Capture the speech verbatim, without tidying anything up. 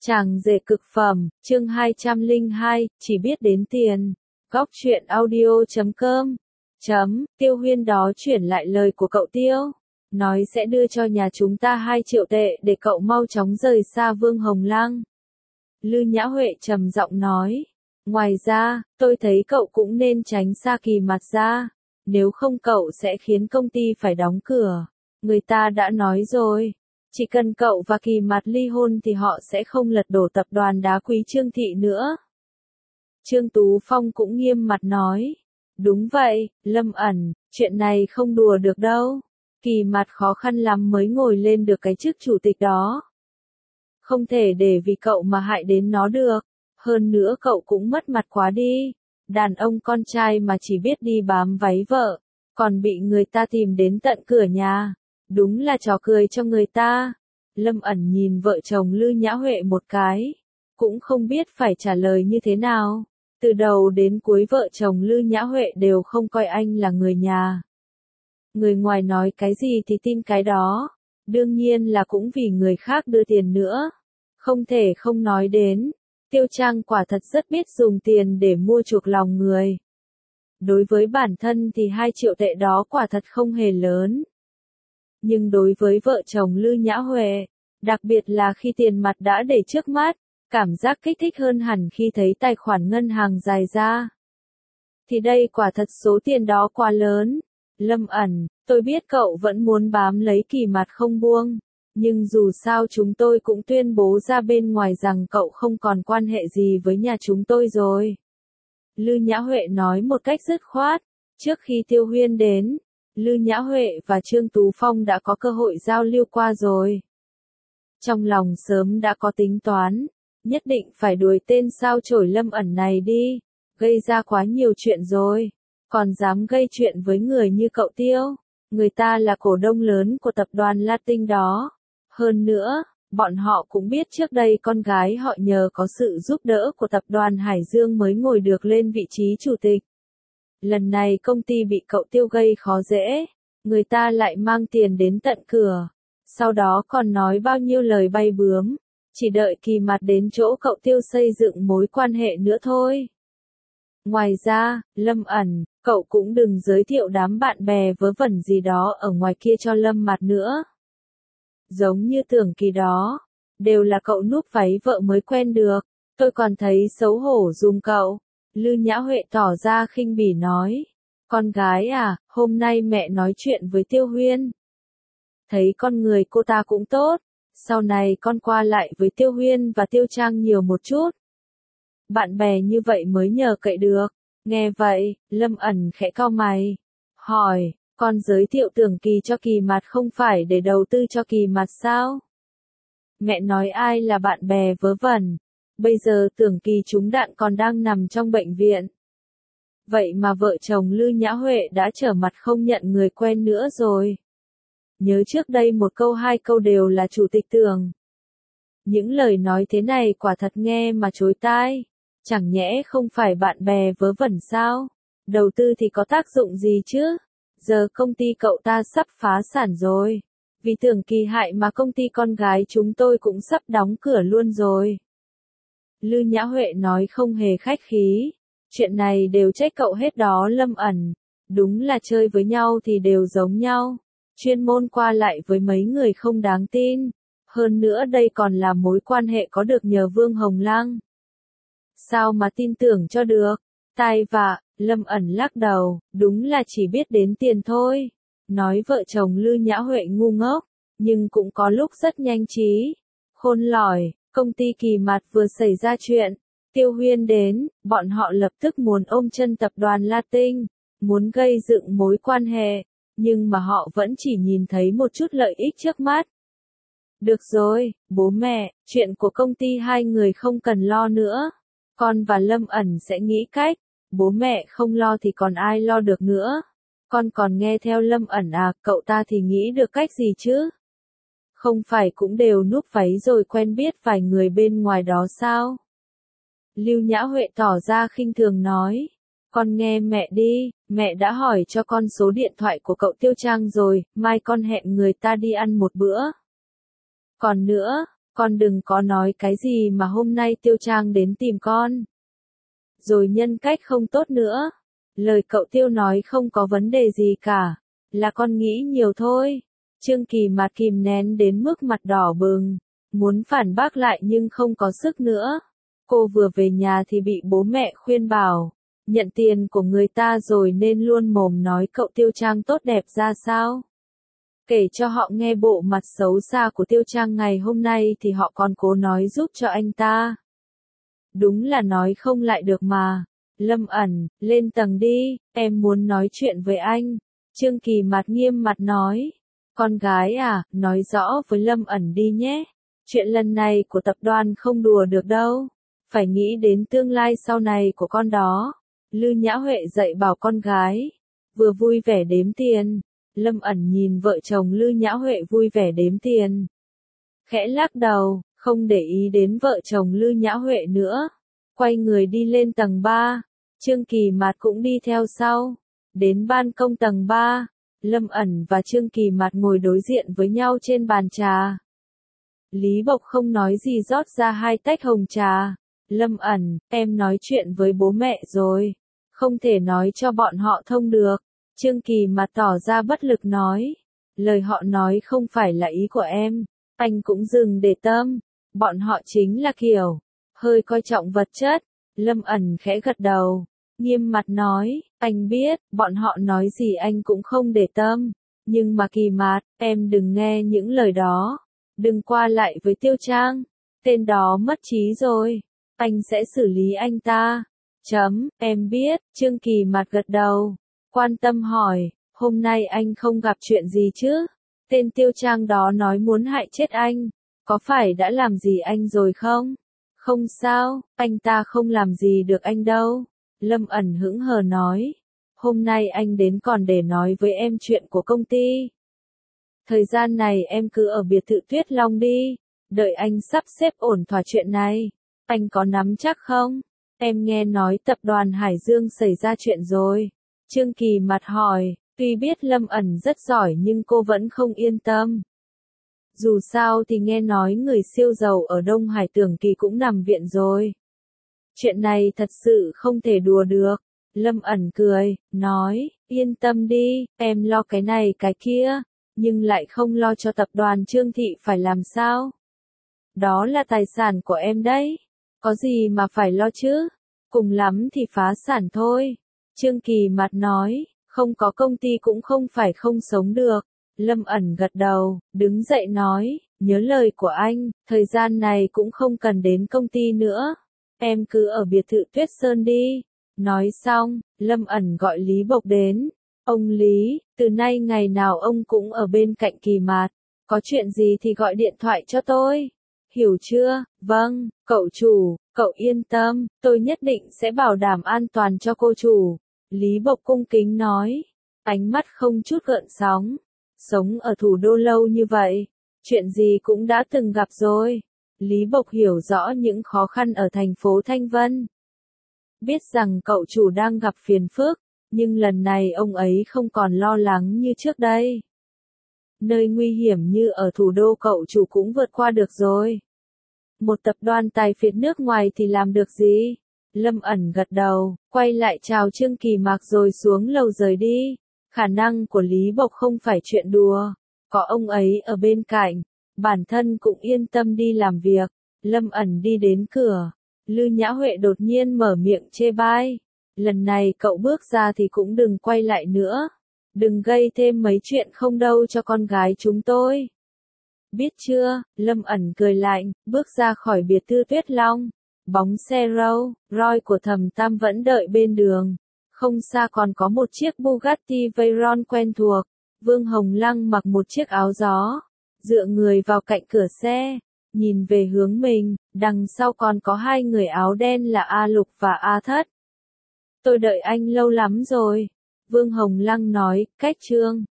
Chàng rể cực phẩm, chương hai trăm lẻ hai, chỉ biết đến tiền. Góc truyện audio chấm com. Chấm, Tiêu Huyên đó chuyển lại lời của cậu Tiêu. Nói sẽ đưa cho nhà chúng ta hai triệu tệ để cậu mau chóng rời xa Vương Hồng Lăng. Lư Nhã Huệ trầm giọng nói. Ngoài ra, tôi thấy cậu cũng nên tránh xa Kỳ Mặt ra. Nếu không cậu sẽ khiến công ty phải đóng cửa. Người ta đã nói rồi. Chỉ cần cậu và Kỳ Mặt ly hôn thì họ sẽ không lật đổ tập đoàn đá quý Trương Thị nữa. Trương Tú Phong cũng nghiêm mặt nói. Đúng vậy, Lâm ẩn, chuyện này không đùa được đâu. Kỳ Mặt khó khăn lắm mới ngồi lên được cái chức chủ tịch đó. Không thể để vì cậu mà hại đến nó được. Hơn nữa cậu cũng mất mặt quá đi. Đàn ông con trai mà chỉ biết đi bám váy vợ, còn bị người ta tìm đến tận cửa nhà. Đúng là trò cười cho người ta. Lâm ẩn nhìn vợ chồng Lư Nhã Huệ một cái. Cũng không biết phải trả lời như thế nào. Từ đầu đến cuối vợ chồng Lư Nhã Huệ đều không coi anh là người nhà. Người ngoài nói cái gì thì tin cái đó. Đương nhiên là cũng vì người khác đưa tiền nữa. Không thể không nói đến. Tiêu Trang quả thật rất biết dùng tiền để mua chuộc lòng người. Đối với bản thân thì hai triệu tệ đó quả thật không hề lớn. Nhưng đối với vợ chồng Lư Nhã Huệ, đặc biệt là khi tiền mặt đã để trước mắt, cảm giác kích thích hơn hẳn khi thấy tài khoản ngân hàng dài ra. Thì đây quả thật số tiền đó quá lớn. Lâm ẩn, tôi biết cậu vẫn muốn bám lấy Kỳ Mặt không buông, nhưng dù sao chúng tôi cũng tuyên bố ra bên ngoài rằng cậu không còn quan hệ gì với nhà chúng tôi rồi. Lư Nhã Huệ nói một cách dứt khoát. Trước khi Tiêu Huyên đến, Lư Nhã Huệ và Trương Tú Phong đã có cơ hội giao lưu qua rồi. Trong lòng sớm đã có tính toán, nhất định phải đuổi tên sao chổi Lâm ẩn này đi, gây ra quá nhiều chuyện rồi, còn dám gây chuyện với người như cậu Tiêu, người ta là cổ đông lớn của tập đoàn Latin đó. Hơn nữa, bọn họ cũng biết trước đây con gái họ nhờ có sự giúp đỡ của tập đoàn Hải Dương mới ngồi được lên vị trí chủ tịch. Lần này công ty bị cậu Tiêu gây khó dễ, người ta lại mang tiền đến tận cửa, sau đó còn nói bao nhiêu lời bay bướm, chỉ đợi Kỳ Mặt đến chỗ cậu Tiêu xây dựng mối quan hệ nữa thôi. Ngoài ra, Lâm ẩn, cậu cũng đừng giới thiệu đám bạn bè vớ vẩn gì đó ở ngoài kia cho Lâm Mặt nữa. Giống như Tưởng Kỳ đó, đều là cậu núp váy vợ mới quen được, tôi còn thấy xấu hổ dùm cậu. Lư Nhã Huệ tỏ ra khinh bỉ nói. Con gái à, hôm nay mẹ nói chuyện với Tiêu Huyên. Thấy con người cô ta cũng tốt, sau này con qua lại với Tiêu Huyên và Tiêu Trang nhiều một chút. Bạn bè như vậy mới nhờ cậy được. Nghe vậy, Lâm ẩn khẽ cau mày. Hỏi, con giới thiệu Tưởng Kỳ cho Kỳ Mặt không phải để đầu tư cho Kỳ Mặt sao? Mẹ nói ai là bạn bè vớ vẩn. Bây giờ Tưởng Kỳ trúng đạn còn đang nằm trong bệnh viện. Vậy mà vợ chồng Lư Nhã Huệ đã trở mặt không nhận người quen nữa rồi. Nhớ trước đây một câu hai câu đều là chủ tịch Tưởng. Những lời nói thế này quả thật nghe mà chối tai. Chẳng nhẽ không phải bạn bè vớ vẩn sao? Đầu tư thì có tác dụng gì chứ? Giờ công ty cậu ta sắp phá sản rồi. Vì Tưởng Kỳ hại mà công ty con gái chúng tôi cũng sắp đóng cửa luôn rồi. Lư Nhã Huệ nói không hề khách khí. Chuyện này đều trách cậu hết đó Lâm ẩn. Đúng là chơi với nhau thì đều giống nhau. Chuyên môn qua lại với mấy người không đáng tin. Hơn nữa đây còn là mối quan hệ có được nhờ Vương Hồng Lăng. Sao mà tin tưởng cho được? Tai vạ, Lâm ẩn lắc đầu, đúng là chỉ biết đến tiền thôi. Nói vợ chồng Lư Nhã Huệ ngu ngốc, nhưng cũng có lúc rất nhanh trí. Khôn lỏi. Công ty Kỳ Mặt vừa xảy ra chuyện, Tiêu Huyên đến, bọn họ lập tức muốn ôm chân tập đoàn Latin, muốn gây dựng mối quan hệ, nhưng mà họ vẫn chỉ nhìn thấy một chút lợi ích trước mắt. Được rồi, bố mẹ, chuyện của công ty hai người không cần lo nữa, con và Lâm ẩn sẽ nghĩ cách, bố mẹ không lo thì còn ai lo được nữa. Con còn nghe theo Lâm ẩn à, cậu ta thì nghĩ được cách gì chứ? Không phải cũng đều núp váy rồi quen biết vài người bên ngoài đó sao? Lưu Nhã Huệ tỏ ra khinh thường nói. Con nghe mẹ đi, mẹ đã hỏi cho con số điện thoại của cậu Tiêu Trang rồi, mai con hẹn người ta đi ăn một bữa. Còn nữa, Con đừng có nói cái gì mà hôm nay Tiêu Trang đến tìm con. Rồi nhân cách không tốt nữa. Lời cậu Tiêu nói không có vấn đề gì cả. Là con nghĩ nhiều thôi. Trương Kỳ Mạt kìm nén đến mức mặt đỏ bừng. Muốn phản bác lại nhưng không có sức nữa. Cô vừa về nhà thì bị bố mẹ khuyên bảo. Nhận tiền của người ta rồi nên luôn mồm nói cậu Tiêu Trang tốt đẹp ra sao. Kể cho họ nghe bộ mặt xấu xa của Tiêu Trang ngày hôm nay thì họ còn cố nói giúp cho anh ta. Đúng là nói không lại được mà. Lâm ẩn, lên tầng đi, em muốn nói chuyện với anh. Trương Kỳ Mạt nghiêm mặt nói. Con gái à, nói rõ với Lâm ẩn đi nhé. Chuyện lần này của tập đoàn không đùa được đâu. Phải nghĩ đến tương lai sau này của con đó. Lư Nhã Huệ dạy bảo con gái. Vừa vui vẻ đếm tiền. Lâm ẩn nhìn vợ chồng Lư Nhã Huệ vui vẻ đếm tiền. Khẽ lắc đầu, không để ý đến vợ chồng Lư Nhã Huệ nữa. Quay người đi lên tầng ba. Trương Kỳ Mạt cũng đi theo sau. Đến ban công tầng ba. Lâm ẩn và Trương Kỳ Mạt ngồi đối diện với nhau trên bàn trà. Lý Bộc không nói gì rót ra hai tách hồng trà. Lâm ẩn, em nói chuyện với bố mẹ rồi. Không thể nói cho bọn họ thông được. Trương Kỳ Mạt tỏ ra bất lực nói. Lời họ nói không phải là ý của em. Anh cũng dừng để tâm. Bọn họ chính là kiểu. Hơi coi trọng vật chất. Lâm ẩn khẽ gật đầu. Nghiêm mặt nói. Anh biết, bọn họ nói gì anh cũng không để tâm. Nhưng mà Kỳ Mạt, em đừng nghe những lời đó. Đừng qua lại với Tiêu Trang. Tên đó mất trí rồi. Anh sẽ xử lý anh ta. Chấm, em biết. Trương Kỳ Mạt gật đầu. Quan tâm hỏi, hôm nay anh không gặp chuyện gì chứ? Tên Tiêu Trang đó nói muốn hại chết anh. Có phải đã làm gì anh rồi không? Không sao, anh ta không làm gì được anh đâu. Lâm ẩn hững hờ nói. Hôm nay anh đến còn để nói với em chuyện của công ty. Thời gian này em cứ ở biệt thự Tuyết Long đi. Đợi anh sắp xếp ổn thỏa chuyện này. Anh có nắm chắc không? Em nghe nói tập đoàn Hải Dương xảy ra chuyện rồi. Trương Kỳ Mạt hỏi, tuy biết Lâm ẩn rất giỏi nhưng cô vẫn không yên tâm. Dù sao thì nghe nói người siêu giàu ở Đông Hải Tưởng Kỳ cũng nằm viện rồi. Chuyện này thật sự không thể đùa được. Lâm ẩn cười, nói, yên tâm đi, em lo cái này cái kia, nhưng lại không lo cho tập đoàn Trương Thị phải làm sao. Đó là tài sản của em đấy. Có gì mà phải lo chứ? Cùng lắm thì phá sản thôi. Trương Kỳ Mạt nói, không có công ty cũng không phải không sống được. Lâm ẩn gật đầu, đứng dậy nói, nhớ lời của anh, thời gian này cũng không cần đến công ty nữa. Em cứ ở biệt thự Tuyết Sơn đi. Nói xong, Lâm ẩn gọi Lý Bộc đến. Ông Lý, từ nay ngày nào ông cũng ở bên cạnh Kỳ Mạt. Có chuyện gì thì gọi điện thoại cho tôi. Hiểu chưa? Vâng, cậu chủ, cậu yên tâm, tôi nhất định sẽ bảo đảm an toàn cho cô chủ. Lý Bộc cung kính nói, ánh mắt không chút gợn sóng. Sống ở thủ đô lâu như vậy, chuyện gì cũng đã từng gặp rồi. Lý Bộc hiểu rõ những khó khăn ở thành phố Thanh Vân. Biết rằng cậu chủ đang gặp phiền phức, nhưng lần này ông ấy không còn lo lắng như trước đây. Nơi nguy hiểm như ở thủ đô cậu chủ cũng vượt qua được rồi. Một tập đoàn tài phiệt nước ngoài thì làm được gì? Lâm ẩn gật đầu, quay lại chào Trương Kỳ Mạt rồi xuống lầu rời đi. Khả năng của Lý Bộc không phải chuyện đùa. Có ông ấy ở bên cạnh, bản thân cũng yên tâm đi làm việc. Lâm ẩn đi đến cửa. Lư Nhã Huệ đột nhiên mở miệng chê bai. Lần này cậu bước ra thì cũng đừng quay lại nữa. Đừng gây thêm mấy chuyện không đâu cho con gái chúng tôi. Biết chưa? Lâm ẩn cười lạnh, bước ra khỏi biệt thự Tuyết Long. Bóng xe Rolls Royce của Thẩm Tam vẫn đợi bên đường. Không xa còn có một chiếc Bugatti Veyron quen thuộc. Vương Hồng Lăng mặc một chiếc áo gió, dựa người vào cạnh cửa xe, nhìn về hướng mình, đằng sau còn có hai người áo đen là A Lục và A Thất. Tôi đợi anh lâu lắm rồi. Vương Hồng Lăng nói, cách Trương